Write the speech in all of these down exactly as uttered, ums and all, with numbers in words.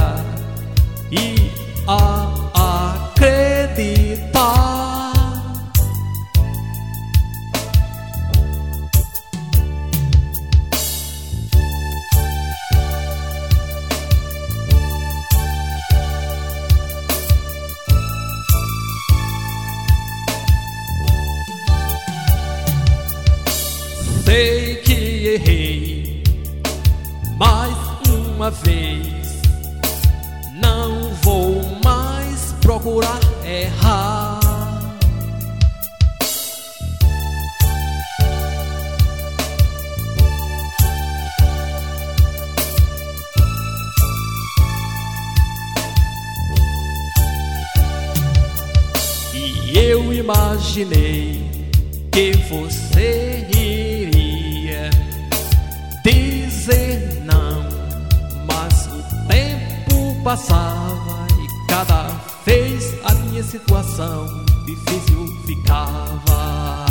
esperar e a acreditar. Sei que errei mais uma vez, não vou mais procurar errar. E eu imaginei que você iria dizer não, mas o tempo passava e cada vez a minha situação difícil ficava.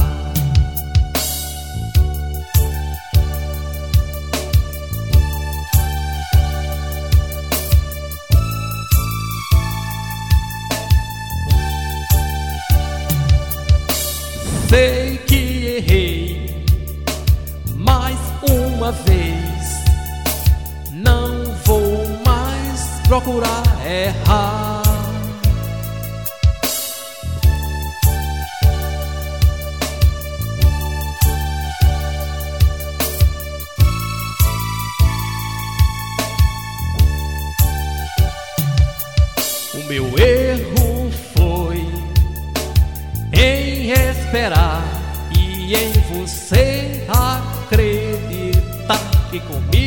Sei que errei mais uma vez, não vou mais procurar errar. O meu erro foi em esperar e em você acreditar que comigo